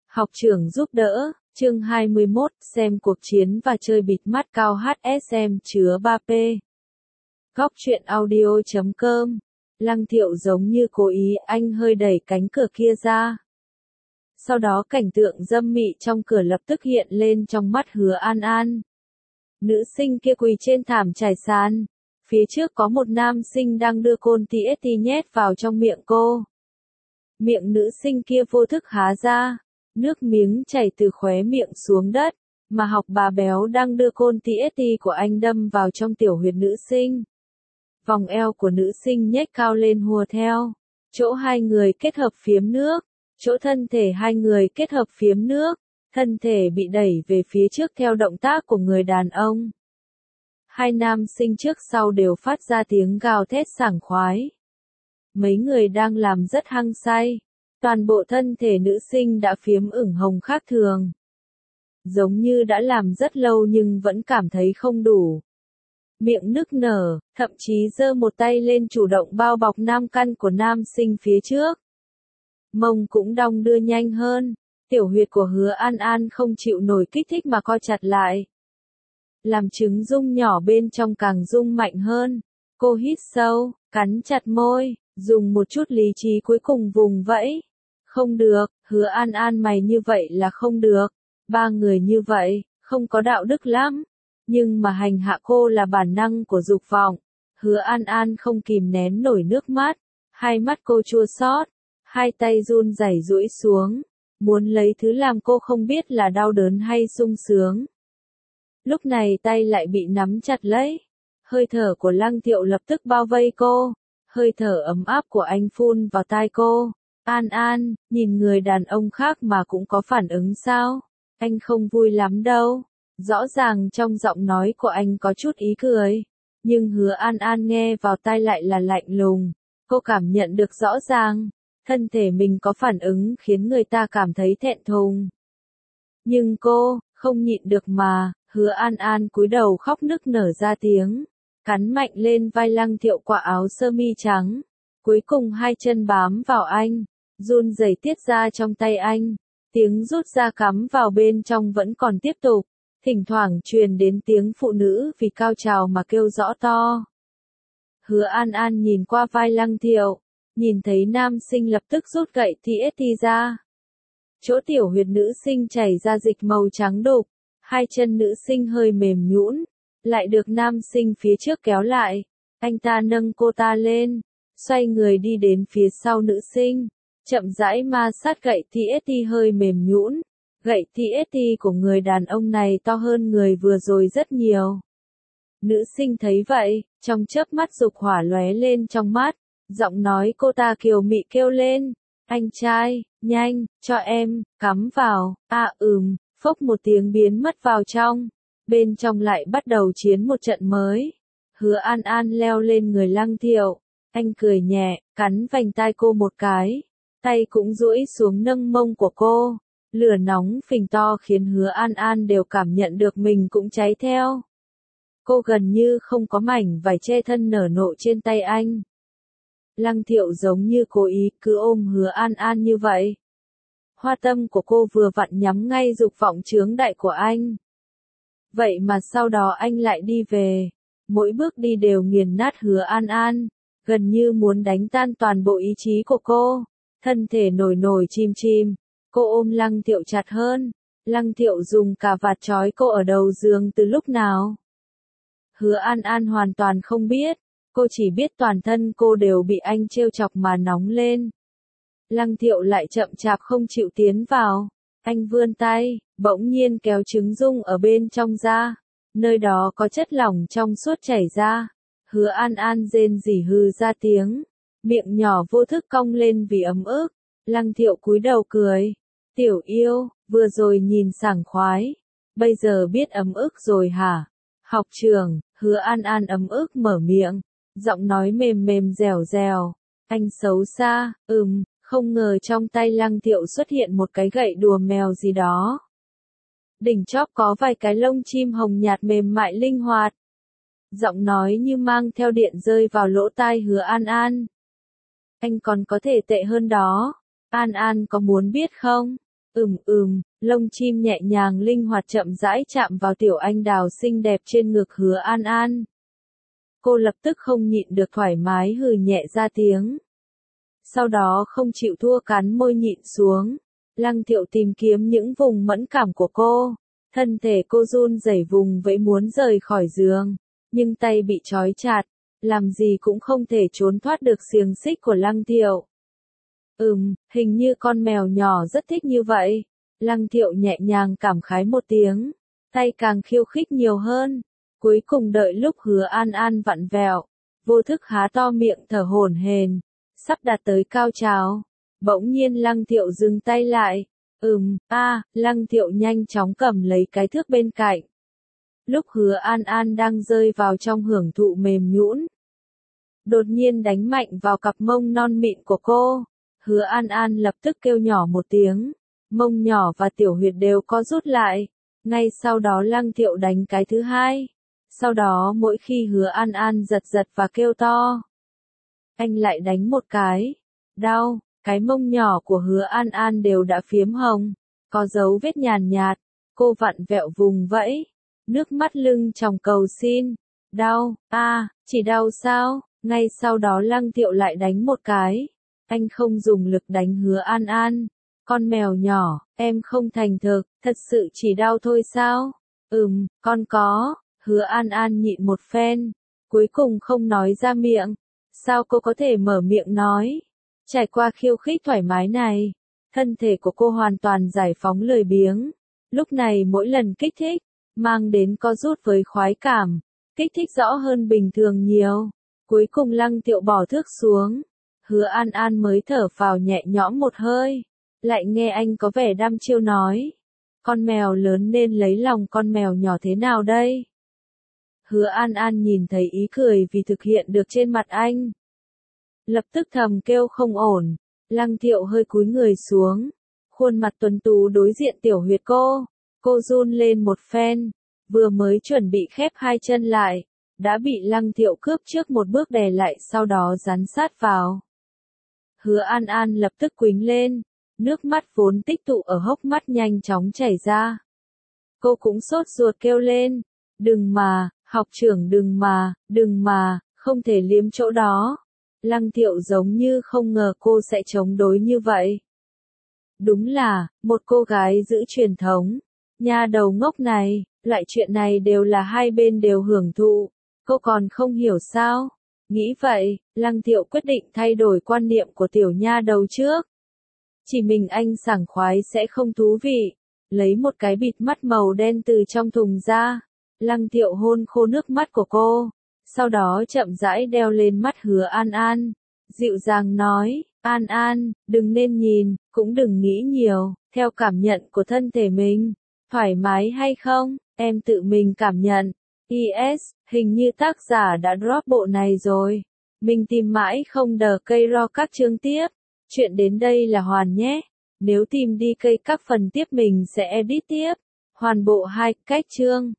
Học trưởng giúp đỡ, chương 21, xem cuộc chiến và chơi bịt mắt cao HSM chứa 3P. Góc truyện audio.com. Lăng Thiệu giống như cố ý, anh hơi đẩy cánh cửa kia ra. Sau đó cảnh tượng dâm mị trong cửa lập tức hiện lên trong mắt Hứa An An. Nữ sinh kia quỳ trên thảm trải sàn. Phía trước có một nam sinh đang đưa côn TST nhét vào trong miệng cô. Miệng nữ sinh kia vô thức há ra. Nước miếng chảy từ khóe miệng xuống đất, mà Học bà béo đang đưa côn TST của anh đâm vào trong tiểu huyệt nữ sinh. Vòng eo của nữ sinh nhếch cao lên hùa theo. Chỗ hai người kết hợp phiếm nước. Chỗ thân thể hai người kết hợp phiếm nước. Thân thể bị đẩy về phía trước theo động tác của người đàn ông. Hai nam sinh trước sau đều phát ra tiếng gào thét sảng khoái. Mấy người đang làm rất hăng say. Toàn bộ thân thể nữ sinh đã phiếm ửng hồng khác thường. Giống như đã làm rất lâu nhưng vẫn cảm thấy không đủ. Miệng nức nở, thậm chí giơ một tay lên chủ động bao bọc nam căn của nam sinh phía trước. Mông cũng đong đưa nhanh hơn. Tiểu huyệt của Hứa An An không chịu nổi kích thích mà co chặt lại. Làm trứng rung nhỏ bên trong càng rung mạnh hơn. Cô hít sâu, cắn chặt môi, dùng một chút lý trí cuối cùng vùng vẫy. Không được, Hứa An An mày như vậy là không được. Ba người như vậy, không có đạo đức lắm. Nhưng mà hành hạ cô là bản năng của dục vọng. Hứa An An không kìm nén nổi nước mắt. Hai mắt cô chua xót, hai tay run rẩy duỗi xuống. Muốn lấy thứ làm cô không biết là đau đớn hay sung sướng. Lúc này tay lại bị nắm chặt lấy. Hơi thở của Lăng Thiệu lập tức bao vây cô. Hơi thở ấm áp của anh phun vào tai cô. An An, nhìn người đàn ông khác mà cũng có phản ứng sao? Anh không vui lắm đâu. Rõ ràng trong giọng nói của anh có chút ý cười. Nhưng Hứa An An nghe vào tai lại là lạnh lùng. Cô cảm nhận được rõ ràng. Thân thể mình có phản ứng khiến người ta cảm thấy thẹn thùng. Nhưng cô, không nhịn được mà, Hứa An An cúi đầu khóc nức nở ra tiếng. Cắn mạnh lên vai Lăng Thiệu qua áo sơ mi trắng. Cuối cùng hai chân bám vào anh. Run rẩy tiết ra trong tay anh. Tiếng rút ra cắm vào bên trong vẫn còn tiếp tục. Thỉnh thoảng truyền đến tiếng phụ nữ vì cao trào mà kêu rõ to. Hứa An An nhìn qua vai Lăng Thiệu. Nhìn thấy nam sinh lập tức rút gậy TST ra. Chỗ tiểu huyệt nữ sinh chảy ra dịch màu trắng đục. Hai chân nữ sinh hơi mềm nhũn. Lại được nam sinh phía trước kéo lại. Anh ta nâng cô ta lên. Xoay người đi đến phía sau nữ sinh. Chậm rãi ma sát gậy TST hơi mềm nhũn. Gậy TST của người đàn ông này to hơn người vừa rồi rất nhiều. Nữ sinh thấy vậy, trong chớp mắt dục hỏa lóe lên trong mắt. Giọng nói cô ta kiều mị kêu lên. Anh trai, nhanh, cho em, cắm vào. Phốc một tiếng biến mất vào trong. Bên trong lại bắt đầu chiến một trận mới. Hứa An An leo lên người Lăng Thiệu. Anh cười nhẹ, cắn vành tai cô một cái. Tay cũng duỗi xuống nâng mông của cô. Lửa nóng phình to khiến Hứa An An đều cảm nhận được mình cũng cháy theo. Cô gần như không có mảnh vải che thân nở nộ trên tay anh. Lăng Thiệu giống như cố ý cứ ôm Hứa An An như vậy. Hoa tâm của cô vừa vặn nhắm ngay dục vọng chướng đại của anh. Vậy mà sau đó anh lại đi về. Mỗi bước đi đều nghiền nát Hứa An An. Gần như muốn đánh tan toàn bộ ý chí của cô. Thân thể nổi nổi chim chim. Cô ôm Lăng Thiệu chặt hơn. Lăng Thiệu dùng cả vạt trói cô ở đầu giường từ lúc nào. Hứa An An hoàn toàn không biết. Cô chỉ biết toàn thân cô đều bị anh trêu chọc mà nóng lên. Lăng Thiệu lại chậm chạp không chịu tiến vào. Anh vươn tay, bỗng nhiên kéo trứng rung ở bên trong ra. Nơi đó có chất lỏng trong suốt chảy ra. Hứa An An rên rỉ hừ ra tiếng. Miệng nhỏ vô thức cong lên vì ấm ức. Lăng Thiệu cúi đầu cười. Tiểu yêu, vừa rồi nhìn sảng khoái. Bây giờ biết ấm ức rồi hả? Học trưởng, Hứa An An ấm ức mở miệng. Giọng nói mềm mềm dẻo dẻo. Anh xấu xa, không ngờ trong tay Lăng Thiệu xuất hiện một cái gậy đùa mèo gì đó. Đỉnh chóp có vài cái lông chim hồng nhạt mềm mại linh hoạt. Giọng nói như mang theo điện rơi vào lỗ tai Hứa An An. Anh còn có thể tệ hơn đó. An An có muốn biết không? Lông chim nhẹ nhàng linh hoạt chậm rãi chạm vào tiểu anh đào xinh đẹp trên ngực Hứa An An. Cô lập tức không nhịn được thoải mái hừ nhẹ ra tiếng. Sau đó không chịu thua cắn môi nhịn xuống. Lăng Thiệu tìm kiếm những vùng mẫn cảm của cô. Thân thể cô run rẩy vùng vẫy muốn rời khỏi giường, nhưng tay bị trói chặt, làm gì cũng không thể trốn thoát được xiềng xích của Lăng Thiệu. Hình như con mèo nhỏ rất thích như vậy. Lăng Thiệu nhẹ nhàng cảm khái một tiếng, tay càng khiêu khích nhiều hơn. Cuối cùng đợi lúc Hứa An An vặn vẹo, vô thức há to miệng thở hổn hển, sắp đạt tới cao trào. Bỗng nhiên Lăng Thiệu dừng tay lại. Lăng Thiệu nhanh chóng cầm lấy cái thước bên cạnh. Lúc Hứa An An đang rơi vào trong hưởng thụ mềm nhũn, đột nhiên đánh mạnh vào cặp mông non mịn của cô. Hứa An An lập tức kêu nhỏ một tiếng, mông nhỏ và tiểu huyệt đều có rút lại. Ngay sau đó Lăng Thiệu đánh cái thứ hai. Sau đó mỗi khi Hứa An An giật giật và kêu to, anh lại đánh một cái. Đau, cái mông nhỏ của Hứa An An đều đã phiếm hồng, có dấu vết nhàn nhạt. Cô vặn vẹo vùng vẫy, nước mắt lưng tròng cầu xin. Đau, chỉ đau sao? Ngay sau đó Lăng Thiệu lại đánh một cái. Anh không dùng lực đánh Hứa An An. Con mèo nhỏ, em không thành thực, thật sự chỉ đau thôi sao? Con có. Hứa An An nhịn một phen, cuối cùng không nói ra miệng. Sao cô có thể mở miệng nói? Trải qua khiêu khích thoải mái này, thân thể của cô hoàn toàn giải phóng lười biếng. Lúc này mỗi lần kích thích, mang đến co rút với khoái cảm, kích thích rõ hơn bình thường nhiều. Cuối cùng Lăng Thiệu bỏ thước xuống. Hứa An An mới thở phào nhẹ nhõm một hơi. Lại nghe anh có vẻ đăm chiêu nói, con mèo lớn nên lấy lòng con mèo nhỏ thế nào đây? Hứa An An nhìn thấy ý cười vì thực hiện được trên mặt anh, lập tức thầm kêu không ổn. Lăng Thiệu hơi cúi người xuống, khuôn mặt tuấn tú đối diện tiểu huyệt cô. Cô run lên một phen, vừa mới chuẩn bị khép hai chân lại, đã bị Lăng Thiệu cướp trước một bước đè lại, sau đó dán sát vào. Hứa An An lập tức quĩnh lên, nước mắt vốn tích tụ ở hốc mắt nhanh chóng chảy ra. Cô cũng sốt ruột kêu lên, đừng mà, học trưởng đừng mà, không thể liếm chỗ đó. Lăng Thiệu giống như không ngờ cô sẽ chống đối như vậy. Đúng là, một cô gái giữ truyền thống. Nha đầu ngốc này, loại chuyện này đều là hai bên đều hưởng thụ. Cô còn không hiểu sao? Nghĩ vậy, Lăng Thiệu quyết định thay đổi quan niệm của tiểu nha đầu trước. Chỉ mình anh sảng khoái sẽ không thú vị. Lấy một cái bịt mắt màu đen từ trong thùng ra. Lăng Thiệu hôn khô nước mắt của cô. Sau đó chậm rãi đeo lên mắt Hứa An An. Dịu dàng nói, An An, đừng nên nhìn, cũng đừng nghĩ nhiều, theo cảm nhận của thân thể mình. Thoải mái hay không, em tự mình cảm nhận. Is, hình như tác giả đã drop bộ này rồi. Mình tìm mãi không đờ cây ro các chương tiếp. Chuyện đến đây là hoàn nhé. Nếu tìm đi cây các phần tiếp mình sẽ edit tiếp. Hoàn bộ 2 cách chương.